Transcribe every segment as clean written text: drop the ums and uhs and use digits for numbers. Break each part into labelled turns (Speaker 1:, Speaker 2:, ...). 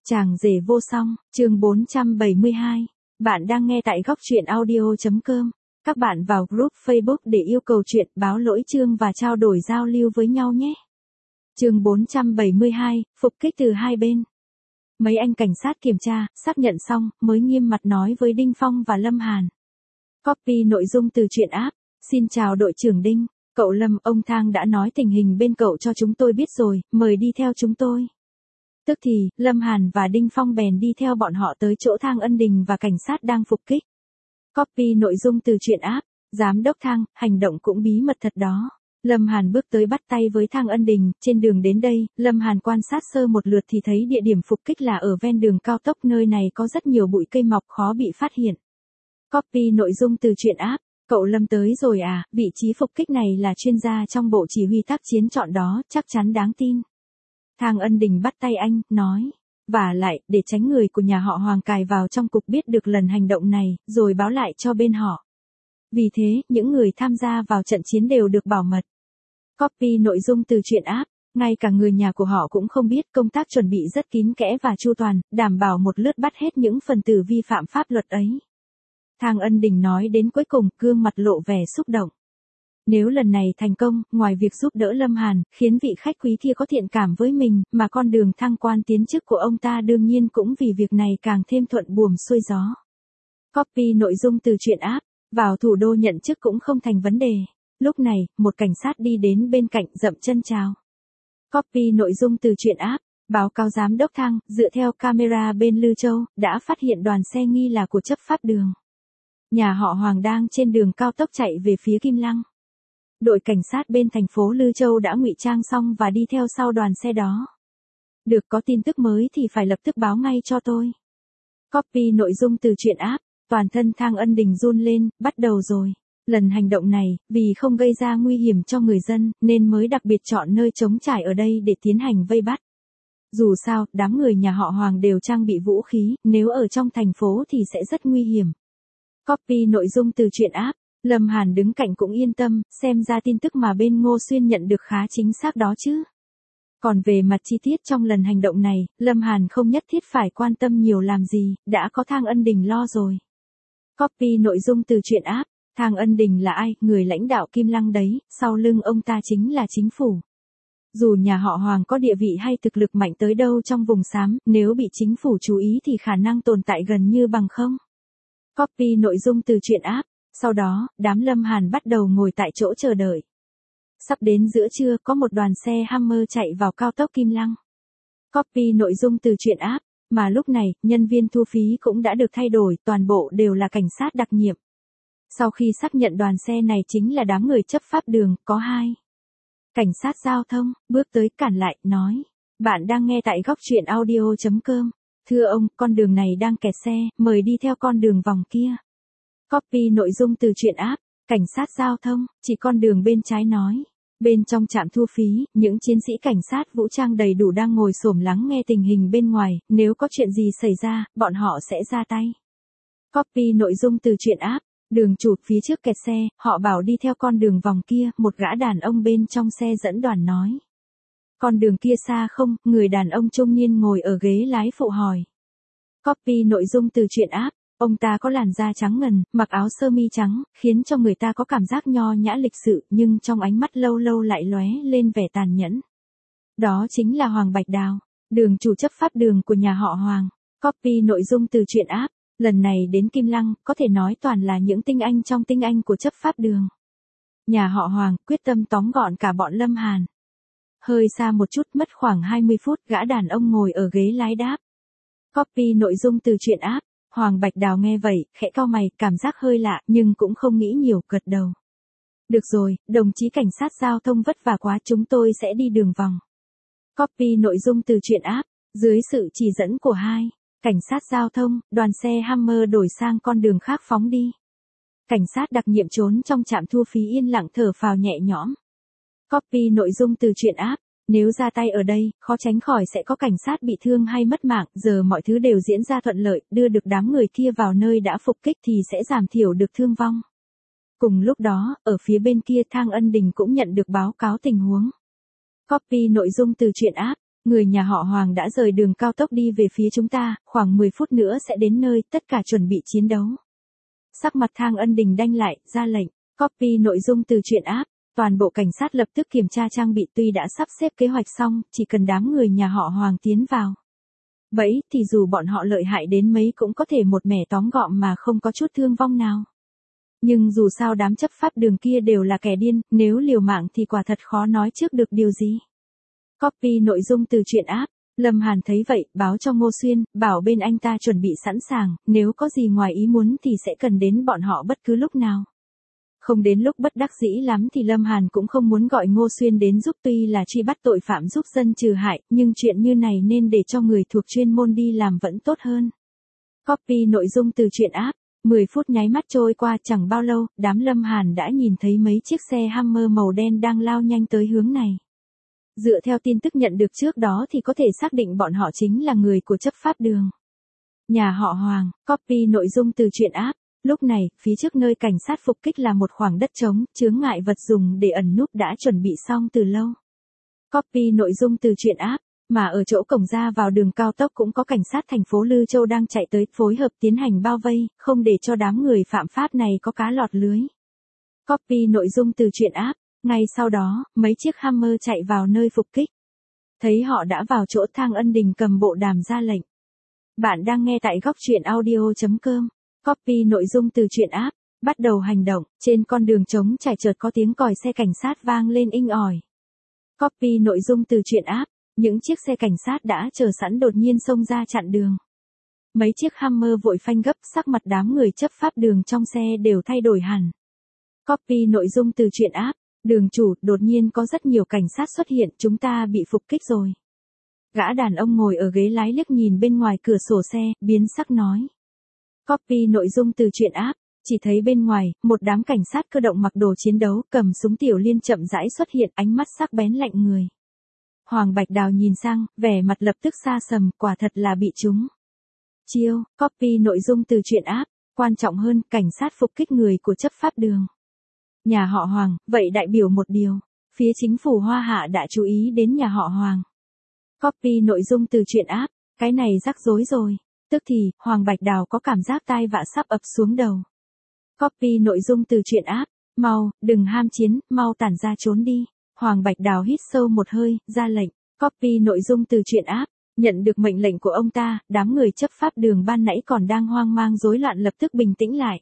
Speaker 1: Chàng rể vô song, chương 472. Bạn đang nghe tại góc truyện audio.com. Các bạn vào group Facebook để yêu cầu chuyện, báo lỗi chương và trao đổi giao lưu với nhau nhé. Chương 472, phục kích từ hai bên. Mấy anh cảnh sát kiểm tra, xác nhận xong, mới nghiêm mặt nói với Đinh Phong và Lâm Hàn. Copy nội dung từ truyện app. Xin chào đội trưởng Đinh, cậu Lâm, ông Thang đã nói tình hình bên cậu cho chúng tôi biết rồi, mời đi theo chúng tôi. Tức thì, Lâm Hàn và Đinh Phong bèn đi theo bọn họ tới chỗ Thang Ân Đình và cảnh sát đang phục kích. Copy nội dung từ truyện app. Giám đốc Thang, hành động cũng bí mật thật đó. Lâm Hàn bước tới bắt tay với Thang Ân Đình, trên đường đến đây, Lâm Hàn quan sát sơ một lượt thì thấy địa điểm phục kích là ở ven đường cao tốc, nơi này có rất nhiều bụi cây mọc khó bị phát hiện. Copy nội dung từ truyện app. Cậu Lâm tới rồi à, vị trí phục kích này là chuyên gia trong bộ chỉ huy tác chiến chọn đó, chắc chắn đáng tin. Thang Ân Đình bắt tay anh, nói. Và lại, để tránh người của nhà họ Hoàng cài vào trong cục biết được lần hành động này, rồi báo lại cho bên họ. Vì thế, những người tham gia vào trận chiến đều được bảo mật. Copy nội dung từ truyện app. Ngay cả người nhà của họ cũng không biết, công tác chuẩn bị rất kín kẽ và chu toàn, đảm bảo một lướt bắt hết những phần tử vi phạm pháp luật ấy. Thang Ân Đình nói đến cuối cùng, gương mặt lộ vẻ xúc động. Nếu lần này thành công, ngoài việc giúp đỡ Lâm Hàn, khiến vị khách quý kia có thiện cảm với mình, mà con đường thăng quan tiến chức của ông ta đương nhiên cũng vì việc này càng thêm thuận buồm xuôi gió. Copy nội dung từ truyện app. Vào thủ đô nhận chức cũng không thành vấn đề. Lúc này, một cảnh sát đi đến bên cạnh, dậm chân chào. Copy nội dung từ truyện app. Báo cáo giám đốc Thang, dựa theo camera bên Lư Châu, đã phát hiện đoàn xe nghi là của chấp pháp đường. Nhà họ Hoàng đang trên đường cao tốc chạy về phía Kim Lăng. Đội cảnh sát bên thành phố Lư Châu đã ngụy trang xong và đi theo sau đoàn xe đó. Được, có tin tức mới thì phải lập tức báo ngay cho tôi. Copy nội dung từ truyện app. Toàn thân Thang Ân Đình run lên, bắt đầu rồi. Lần hành động này, vì không gây ra nguy hiểm cho người dân, nên mới đặc biệt chọn nơi trống trải ở đây để tiến hành vây bắt. Dù sao, đám người nhà họ Hoàng đều trang bị vũ khí, nếu ở trong thành phố thì sẽ rất nguy hiểm. Copy nội dung từ truyện app. Lâm Hàn đứng cạnh cũng yên tâm, xem ra tin tức mà bên Ngô Xuyên nhận được khá chính xác đó chứ. Còn về mặt chi tiết trong lần hành động này, Lâm Hàn không nhất thiết phải quan tâm nhiều làm gì, đã có Thang Ân Đình lo rồi. Copy nội dung từ truyện app. Thang Ân Đình là ai? Người lãnh đạo Kim Lăng đấy, sau lưng ông ta chính là chính phủ. Dù nhà họ Hoàng có địa vị hay thực lực mạnh tới đâu trong vùng xám, nếu bị chính phủ chú ý thì khả năng tồn tại gần như bằng không. Copy nội dung từ truyện app. Sau đó, đám Lâm Hàn bắt đầu ngồi tại chỗ chờ đợi. Sắp đến giữa trưa, có một đoàn xe Hummer chạy vào cao tốc Kim Lăng. Copy nội dung từ truyện app. Mà lúc này, nhân viên thu phí cũng đã được thay đổi, toàn bộ đều là cảnh sát đặc nhiệm. Sau khi xác nhận đoàn xe này chính là đám người chấp pháp đường, có hai cảnh sát giao thông, bước tới cản lại, nói. Bạn đang nghe tại góc truyện audio.com. Thưa ông, con đường này đang kẹt xe, mời đi theo con đường vòng kia. Copy nội dung từ truyện app. Cảnh sát giao thông, chỉ con đường bên trái nói. Bên trong trạm thu phí, những chiến sĩ cảnh sát vũ trang đầy đủ đang ngồi xổm lắng nghe tình hình bên ngoài, nếu có chuyện gì xảy ra, bọn họ sẽ ra tay. Copy nội dung từ truyện app. Đường chụp phía trước kẹt xe, họ bảo đi theo con đường vòng kia, một gã đàn ông bên trong xe dẫn đoàn nói. Con đường kia xa không? Người đàn ông trung niên ngồi ở ghế lái phụ hỏi. Copy nội dung từ truyện app. Ông ta có làn da trắng ngần, mặc áo sơ mi trắng, khiến cho người ta có cảm giác nho nhã lịch sự, nhưng trong ánh mắt lâu lâu lại lóe lên vẻ tàn nhẫn. Đó chính là Hoàng Bạch Đào, đường chủ chấp pháp đường của nhà họ Hoàng. Copy nội dung từ truyện app. Lần này đến Kim Lăng, có thể nói toàn là những tinh anh trong tinh anh của chấp pháp đường. Nhà họ Hoàng quyết tâm tóm gọn cả bọn Lâm Hàn. Hơi xa một chút, mất khoảng 20 phút, gã đàn ông ngồi ở ghế lái đáp. Copy nội dung từ truyện app. Hoàng Bạch Đào nghe vậy, khẽ cau mày, cảm giác hơi lạ, nhưng cũng không nghĩ nhiều, gật đầu. Được rồi, đồng chí cảnh sát giao thông vất vả quá, chúng tôi sẽ đi đường vòng. Copy nội dung từ truyện app. Dưới sự chỉ dẫn của hai cảnh sát giao thông, đoàn xe Hummer đổi sang con đường khác phóng đi. Cảnh sát đặc nhiệm trốn trong trạm thu phí yên lặng thở phào nhẹ nhõm. Copy nội dung từ truyện app. Nếu ra tay ở đây, khó tránh khỏi sẽ có cảnh sát bị thương hay mất mạng, giờ mọi thứ đều diễn ra thuận lợi, đưa được đám người kia vào nơi đã phục kích thì sẽ giảm thiểu được thương vong. Cùng lúc đó, ở phía bên kia Thang Ân Đình cũng nhận được báo cáo tình huống. Copy nội dung từ truyện app. Người nhà họ Hoàng đã rời đường cao tốc đi về phía chúng ta, khoảng 10 phút nữa sẽ đến nơi, tất cả chuẩn bị chiến đấu. Sắc mặt Thang Ân Đình đanh lại, ra lệnh, copy nội dung từ truyện app. Toàn bộ cảnh sát lập tức kiểm tra trang bị, tuy đã sắp xếp kế hoạch xong, chỉ cần đám người nhà họ Hoàng tiến vào bẫy thì dù bọn họ lợi hại đến mấy cũng có thể một mẻ tóm gọn mà không có chút thương vong nào. Nhưng dù sao đám chấp pháp đường kia đều là kẻ điên, nếu liều mạng thì quả thật khó nói trước được điều gì. Copy nội dung từ truyện app. Lâm Hàn thấy vậy, báo cho Ngô Xuyên, bảo bên anh ta chuẩn bị sẵn sàng, nếu có gì ngoài ý muốn thì sẽ cần đến bọn họ bất cứ lúc nào. Không đến lúc bất đắc dĩ lắm thì Lâm Hàn cũng không muốn gọi Ngô Xuyên đến giúp, tuy là truy bắt tội phạm giúp dân trừ hại, nhưng chuyện như này nên để cho người thuộc chuyên môn đi làm vẫn tốt hơn. Copy nội dung từ truyện app. 10 phút nháy mắt trôi qua, chẳng bao lâu, đám Lâm Hàn đã nhìn thấy mấy chiếc xe Hummer màu đen đang lao nhanh tới hướng này. Dựa theo tin tức nhận được trước đó thì có thể xác định bọn họ chính là người của chấp pháp đường. Nhà họ Hoàng, copy nội dung từ truyện app. Lúc này, phía trước nơi cảnh sát phục kích là một khoảng đất trống, chướng ngại vật dùng để ẩn núp đã chuẩn bị xong từ lâu. Copy nội dung từ truyện app. Mà ở chỗ cổng ra vào đường cao tốc cũng có cảnh sát thành phố Lư Châu đang chạy tới, phối hợp tiến hành bao vây, không để cho đám người phạm pháp này có cá lọt lưới. Copy nội dung từ truyện app. Ngay sau đó, mấy chiếc Hummer chạy vào nơi phục kích. Thấy họ đã vào chỗ, Thang Ân Đình cầm bộ đàm ra lệnh. Bạn đang nghe tại góc truyện audio.com. Copy nội dung từ truyện app. Bắt đầu hành động, trên con đường trống trải chợt có tiếng còi xe cảnh sát vang lên inh ỏi. Copy nội dung từ truyện app. Những chiếc xe cảnh sát đã chờ sẵn đột nhiên xông ra chặn đường. Mấy chiếc Hummer vội phanh gấp, sắc mặt đám người chấp pháp đường trong xe đều thay đổi hẳn. Copy nội dung từ truyện app. Đường chủ, đột nhiên có rất nhiều cảnh sát xuất hiện, chúng ta bị phục kích rồi. Gã đàn ông ngồi ở ghế lái liếc nhìn bên ngoài cửa sổ xe, biến sắc nói. Copy nội dung từ truyện app. Chỉ thấy bên ngoài, một đám cảnh sát cơ động mặc đồ chiến đấu, cầm súng tiểu liên chậm rãi xuất hiện, ánh mắt sắc bén lạnh người. Hoàng Bạch Đào nhìn sang, vẻ mặt lập tức xa sầm, quả thật là bị trúng chiêu. Copy nội dung từ truyện app. Quan trọng hơn, cảnh sát phục kích người của chấp pháp đường. Nhà họ Hoàng, vậy đại biểu một điều. Phía chính phủ Hoa Hạ đã chú ý đến nhà họ Hoàng. Copy nội dung từ truyện app. Cái này rắc rối rồi. Tức thì, Hoàng Bạch Đào có cảm giác tai vạ sắp ập xuống đầu. Copy nội dung từ truyện app. Mau, đừng ham chiến, mau tản ra trốn đi. Hoàng Bạch Đào hít sâu một hơi, ra lệnh. Copy nội dung từ truyện app. Nhận được mệnh lệnh của ông ta, đám người chấp pháp đường ban nãy còn đang hoang mang rối loạn lập tức bình tĩnh lại.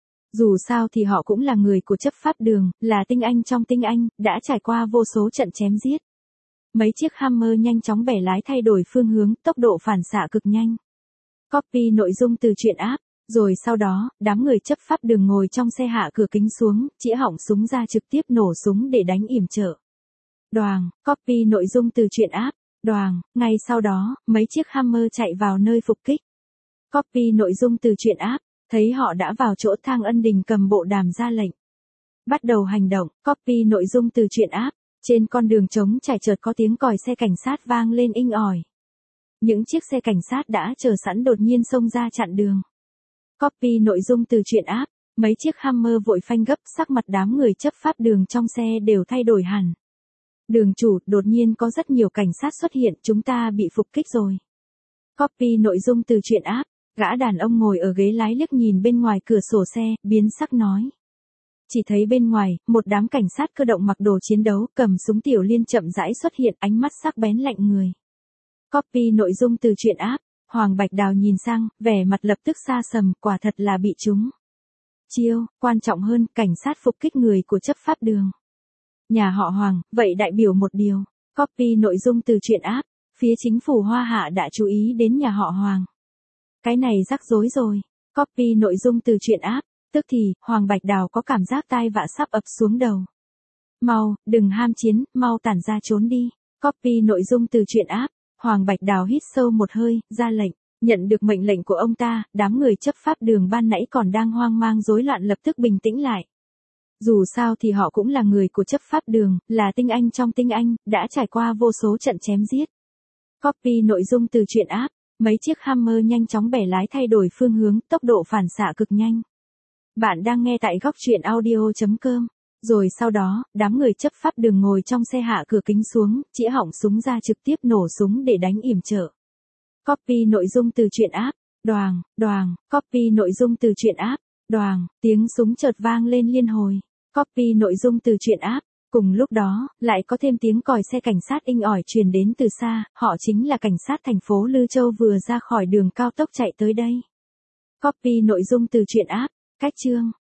Speaker 1: Dù sao thì họ cũng là người của chấp pháp đường, là tinh anh trong tinh anh, đã trải qua vô số trận chém giết. Mấy chiếc Hummer nhanh chóng bẻ lái thay đổi phương hướng, tốc độ phản xạ cực nhanh. Copy nội dung từ truyện app. Rồi sau đó, đám người chấp pháp đường ngồi trong xe hạ cửa kính xuống, chĩa họng súng ra trực tiếp nổ súng để đánh yểm trợ. Đoàng, copy nội dung từ truyện app. Đoàng, ngay sau đó, mấy chiếc Hummer chạy vào nơi phục kích. Copy nội dung từ truyện app. Thấy họ đã vào chỗ, Thang Ân Đình cầm bộ đàm ra lệnh. Bắt đầu hành động, copy nội dung từ truyện app. Trên con đường trống trải chợt có tiếng còi xe cảnh sát vang lên inh ỏi. Những chiếc xe cảnh sát đã chờ sẵn đột nhiên xông ra chặn đường. Copy nội dung từ truyện app. Mấy chiếc Hummer vội phanh gấp, sắc mặt đám người chấp pháp đường trong xe đều thay đổi hẳn. Đường chủ, đột nhiên có rất nhiều cảnh sát xuất hiện, chúng ta bị phục kích rồi. Copy nội dung từ truyện app. Gã đàn ông ngồi ở ghế lái liếc nhìn bên ngoài cửa sổ xe, biến sắc nói. Chỉ thấy bên ngoài, một đám cảnh sát cơ động mặc đồ chiến đấu, cầm súng tiểu liên chậm rãi xuất hiện, ánh mắt sắc bén lạnh người. Copy nội dung từ truyện app. Hoàng Bạch Đào nhìn sang, vẻ mặt lập tức xa sầm, quả thật là bị trúng chiêu. Quan trọng hơn, cảnh sát phục kích người của chấp pháp đường. Nhà họ Hoàng, vậy đại biểu một điều. Copy nội dung từ truyện app. Phía chính phủ Hoa Hạ đã chú ý đến nhà họ Hoàng. Cái này rắc rối rồi. Copy nội dung từ truyện app. Tức thì, Hoàng Bạch Đào có cảm giác tai vạ sắp ập xuống đầu. Mau, đừng ham chiến, mau tản ra trốn đi. Copy nội dung từ truyện app. Hoàng Bạch Đào hít sâu một hơi, ra lệnh. Nhận được mệnh lệnh của ông ta, đám người chấp pháp đường ban nãy còn đang hoang mang rối loạn lập tức bình tĩnh lại. Dù sao thì họ cũng là người của chấp pháp đường, là tinh anh trong tinh anh, đã trải qua vô số trận chém giết. Copy nội dung từ truyện app. Mấy chiếc Hummer nhanh chóng bẻ lái thay đổi phương hướng, tốc độ phản xạ cực nhanh. Bạn đang nghe tại góc truyện audio.com. Rồi sau đó, đám người chấp pháp đường ngồi trong xe hạ cửa kính xuống, chĩa họng súng ra trực tiếp nổ súng để đánh yểm trợ. Copy nội dung từ truyện app. Đoàng, đoàng, copy nội dung từ truyện app. Đoàng, tiếng súng chợt vang lên liên hồi. Copy nội dung từ truyện app. Cùng lúc đó, lại có thêm tiếng còi xe cảnh sát inh ỏi truyền đến từ xa, họ chính là cảnh sát thành phố Lư Châu vừa ra khỏi đường cao tốc chạy tới đây. Copy nội dung từ truyện app. Cách chương.